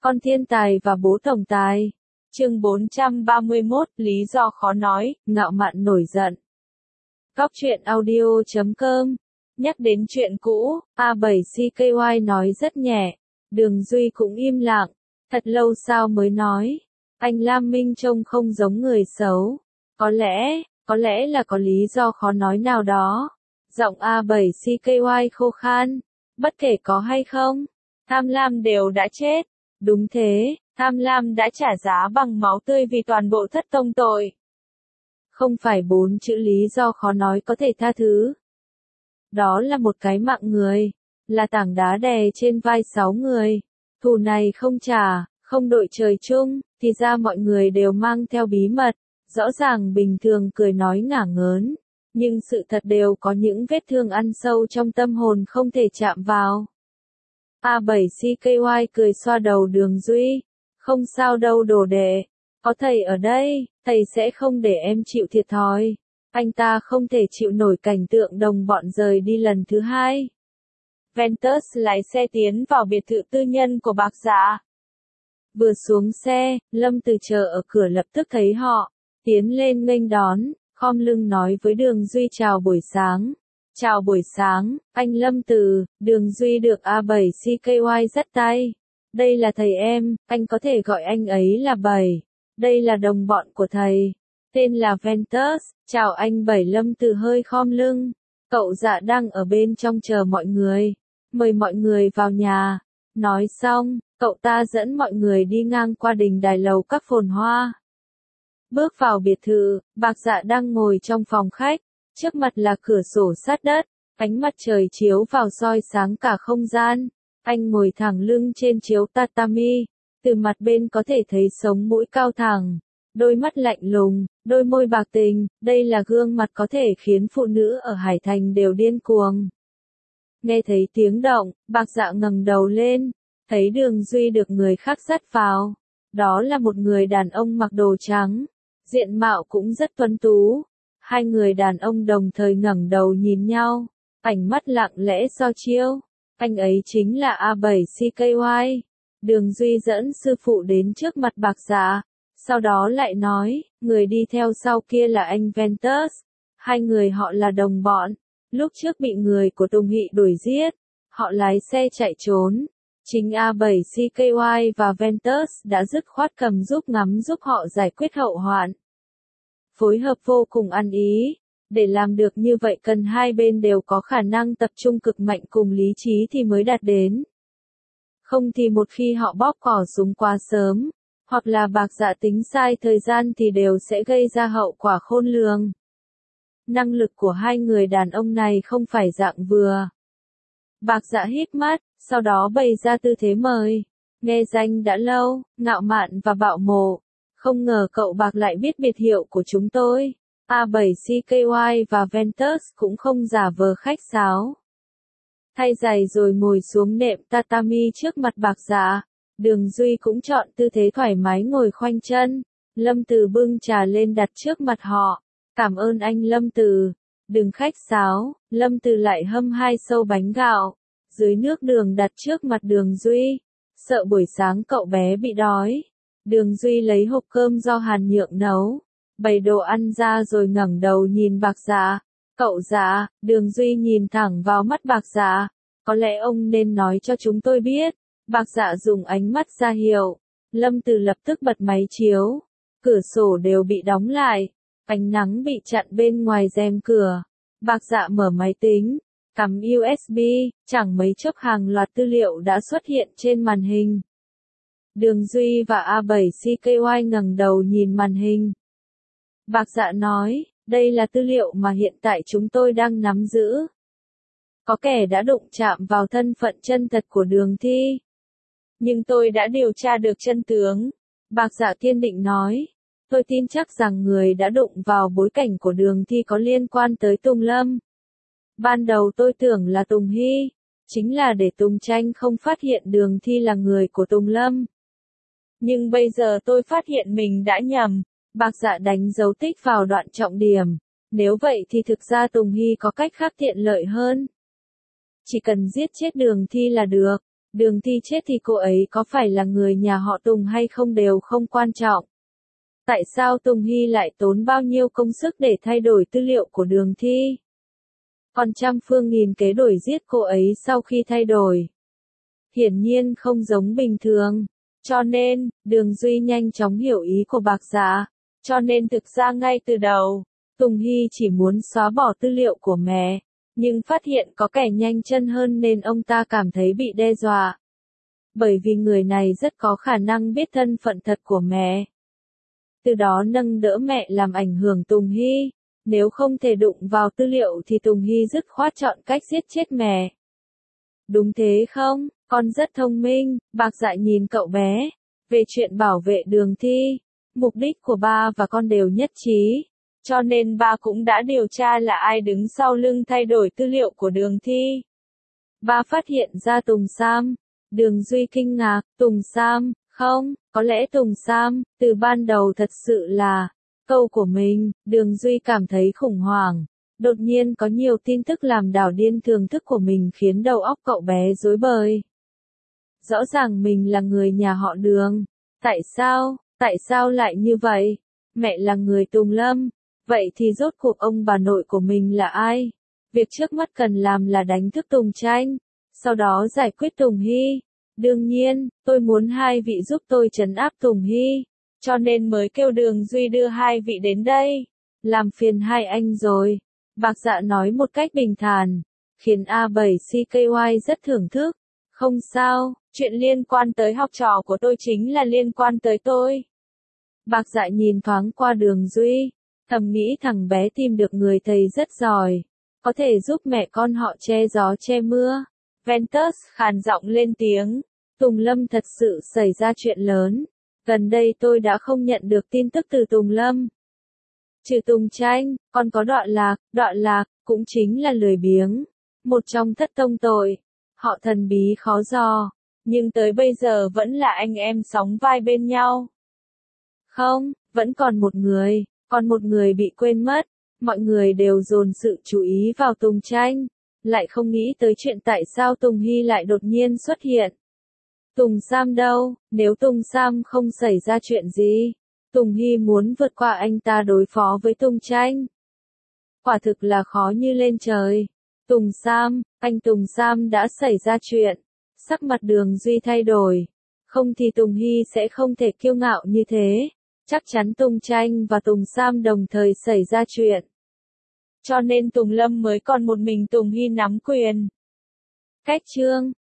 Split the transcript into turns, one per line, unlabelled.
Con thiên tài và bố tổng tài. Chương 431, lý do khó nói, ngạo mạn nổi giận. Góc truyện audio.com. Nhắc đến chuyện cũ, A7CKY nói rất nhẹ. Đường Duy cũng im lặng. Thật lâu sau mới nói. Anh Lam Minh trông không giống người xấu. Có lẽ là có lý do khó nói nào đó. Giọng A7CKY khô khan. Bất kể có hay không, Tham Lam đều đã chết. Đúng thế, Tham Lam đã trả giá bằng máu tươi vì toàn bộ thất tông tội. Không phải 4 chữ lý do khó nói có thể tha thứ. Đó là một cái mạng người, là tảng đá đè trên vai 6 người. Thù này không trả, không đội trời chung, thì ra mọi người đều mang theo bí mật. Rõ ràng bình thường cười nói ngả ngớn, nhưng sự thật đều có những vết thương ăn sâu trong tâm hồn không thể chạm vào. A7CKY cười xoa đầu Đường Duy. Không sao đâu đồ đệ. Có thầy ở đây, thầy sẽ không để em chịu thiệt thòi. Anh ta không thể chịu nổi cảnh tượng đồng bọn rời đi lần thứ 2. Ventus lái xe tiến vào biệt thự tư nhân của Bạc Dạ. Vừa xuống xe, Lâm Từ chờ ở cửa lập tức thấy họ. Tiến lên nghênh đón, khom lưng nói với Đường Duy chào buổi sáng. Chào buổi sáng, anh Lâm Từ. Đường Duy được A7CKY dắt tay. Đây là thầy em, anh có thể gọi anh ấy là Bảy. Đây là đồng bọn của thầy. Tên là Ventus. Chào anh Bảy. Lâm Từ hơi khom lưng. Cậu Dạ đang ở bên trong chờ mọi người. Mời mọi người vào nhà. Nói xong, cậu ta dẫn mọi người đi ngang qua đình đài lầu các phồn hoa. Bước vào biệt thự, Bạc Dạ đang ngồi trong phòng khách. Trước mặt là cửa sổ sát đất, ánh mặt trời chiếu vào soi sáng cả không gian. Anh ngồi thẳng lưng trên chiếu tatami, từ mặt bên có thể thấy sống mũi cao thẳng, đôi mắt lạnh lùng, đôi môi bạc tình, đây là gương mặt có thể khiến phụ nữ ở Hải Thành đều điên cuồng. Nghe thấy tiếng động, Bạc Dạ ngẩng đầu lên, thấy Đường Duy được người khác dắt vào. Đó là một người đàn ông mặc đồ trắng, diện mạo cũng rất tuấn tú. Hai người đàn ông đồng thời ngẩng đầu nhìn nhau, ánh mắt lặng lẽ so chiêu. Anh ấy chính là A7CKY. Đường Duy dẫn sư phụ đến trước mặt Bạc Dạ, sau đó lại nói, người đi theo sau kia là anh Ventus. Hai người họ là đồng bọn, lúc trước bị người của Tùng Hị đuổi giết, họ lái xe chạy trốn. Chính A7CKY và Ventus đã dứt khoát cầm giúp ngắm giúp họ giải quyết hậu hoạn. Phối hợp vô cùng ăn ý. Để làm được như vậy cần hai bên đều có khả năng tập trung cực mạnh cùng lý trí thì mới đạt đến. Không thì một khi họ bóp cò súng quá sớm, hoặc là Bạc Dạ tính sai thời gian thì đều sẽ gây ra hậu quả khôn lường. Năng lực của hai người đàn ông này không phải dạng vừa. Bạc Dạ hít mắt, sau đó bày ra tư thế mời. Nghe danh đã lâu, ngạo mạn và bạo mộ. Không ngờ cậu Bạc lại biết biệt hiệu của chúng tôi. A7CKY và Ventus cũng không giả vờ khách sáo. Thay giày rồi ngồi xuống nệm tatami trước mặt Bạc Dạ. Đường Duy cũng chọn tư thế thoải mái ngồi khoanh chân. Lâm Từ bưng trà lên đặt trước mặt họ. Cảm ơn anh Lâm Từ. Đừng khách sáo. Lâm Từ lại hâm 2 sâu bánh gạo. Dưới nước đường đặt trước mặt Đường Duy. Sợ buổi sáng cậu bé bị đói. Đường Duy lấy hộp cơm do Hàn Nhượng nấu. Bày đồ ăn ra rồi ngẩng đầu nhìn Bạc Dạ. Cậu Dạ. Đường Duy nhìn thẳng vào mắt Bạc Dạ. Có lẽ ông nên nói cho chúng tôi biết. Bạc Dạ dùng ánh mắt ra hiệu. Lâm Từ lập tức bật máy chiếu. Cửa sổ đều bị đóng lại. Ánh nắng bị chặn bên ngoài rèm cửa. Bạc Dạ mở máy tính. Cắm USB. Chẳng mấy chốc hàng loạt tư liệu đã xuất hiện trên màn hình. Đường Duy và A7CKY ngẩng đầu nhìn màn hình. Bạc Dạ nói, đây là tư liệu mà hiện tại chúng tôi đang nắm giữ. Có kẻ đã đụng chạm vào thân phận chân thật của Đường Thi. Nhưng tôi đã điều tra được chân tướng. Bạc Dạ kiên định nói, tôi tin chắc rằng người đã đụng vào bối cảnh của Đường Thi có liên quan tới Tùng Lâm. Ban đầu tôi tưởng là Tùng Hy, chính là để Tùng Tranh không phát hiện Đường Thi là người của Tùng Lâm. Nhưng bây giờ tôi phát hiện mình đã nhầm. Bạc Dạ đánh dấu tích vào đoạn trọng điểm. Nếu vậy thì thực ra Tùng Hy có cách khác tiện lợi hơn. Chỉ cần giết chết Đường Thi là được. Đường Thi chết thì cô ấy có phải là người nhà họ Tùng hay không đều không quan trọng. Tại sao Tùng Hy lại tốn bao nhiêu công sức để thay đổi tư liệu của Đường Thi? Còn trăm phương nghìn kế đuổi giết cô ấy sau khi thay đổi. Hiển nhiên không giống bình thường. Cho nên, Đường Duy nhanh chóng hiểu ý của Bạc Dạ. Cho nên thực ra ngay từ đầu, Tùng Hy chỉ muốn xóa bỏ tư liệu của mẹ. Nhưng phát hiện có kẻ nhanh chân hơn nên ông ta cảm thấy bị đe dọa. Bởi vì người này rất có khả năng biết thân phận thật của mẹ. Từ đó nâng đỡ mẹ làm ảnh hưởng Tùng Hy. Nếu không thể đụng vào tư liệu thì Tùng Hy dứt khoát chọn cách giết chết mẹ. Đúng thế không? Con rất thông minh, Bạc Dạ nhìn cậu bé. Về chuyện bảo vệ Đường Thi, mục đích của ba và con đều nhất trí. Cho nên ba cũng đã điều tra là ai đứng sau lưng thay đổi tư liệu của Đường Thi. Ba phát hiện ra Tùng Sam. Đường Duy kinh ngạc, Tùng Sam, không, có lẽ Tùng Sam, từ ban đầu thật sự là câu của mình. Đường Duy cảm thấy khủng hoảng. Đột nhiên có nhiều tin tức làm đảo điên thường thức của mình khiến đầu óc cậu bé rối bời. Rõ ràng mình là người nhà họ Đường. Tại sao lại như vậy? Mẹ là người Tùng Lâm. Vậy thì rốt cuộc ông bà nội của mình là ai? Việc trước mắt cần làm là đánh thức Tùng Tranh. Sau đó giải quyết Tùng Hy. Đương nhiên, tôi muốn hai vị giúp tôi trấn áp Tùng Hy. Cho nên mới kêu Đường Duy đưa hai vị đến đây. Làm phiền hai anh rồi. Bạc Dạ nói một cách bình thản. Khiến A7CKY rất thưởng thức. Không sao, chuyện liên quan tới học trò của tôi chính là liên quan tới tôi. Bạc Dạ nhìn thoáng qua Đường Duy. Thầm nghĩ thằng bé tìm được người thầy rất giỏi. Có thể giúp mẹ con họ che gió che mưa. Ventus khàn giọng lên tiếng. Tùng Lâm thật sự xảy ra chuyện lớn. Gần đây tôi đã không nhận được tin tức từ Tùng Lâm. Trừ Tùng Tranh, còn có Đoạn Lạc, cũng chính là lười biếng. Một trong thất tông tội. Họ thần bí khó dò. Nhưng tới bây giờ vẫn là anh em sóng vai bên nhau. Không, vẫn còn một người bị quên mất. Mọi người đều dồn sự chú ý vào Tùng Tranh. Lại không nghĩ tới chuyện tại sao Tùng Hy lại đột nhiên xuất hiện. Tùng Sam đâu? Nếu Tùng Sam không xảy ra chuyện gì, Tùng Hy muốn vượt qua anh ta đối phó với Tùng Tranh. Quả thực là khó như lên trời. Tùng Sam, anh Tùng Sam đã xảy ra chuyện. Sắc mặt Đường Duy thay đổi. Không thì Tùng Hy sẽ không thể kiêu ngạo như thế. Chắc chắn Tùng Tranh và Tùng Sam đồng thời xảy ra chuyện. Cho nên Tùng Lâm mới còn một mình Tùng Hy nắm quyền. Cách chương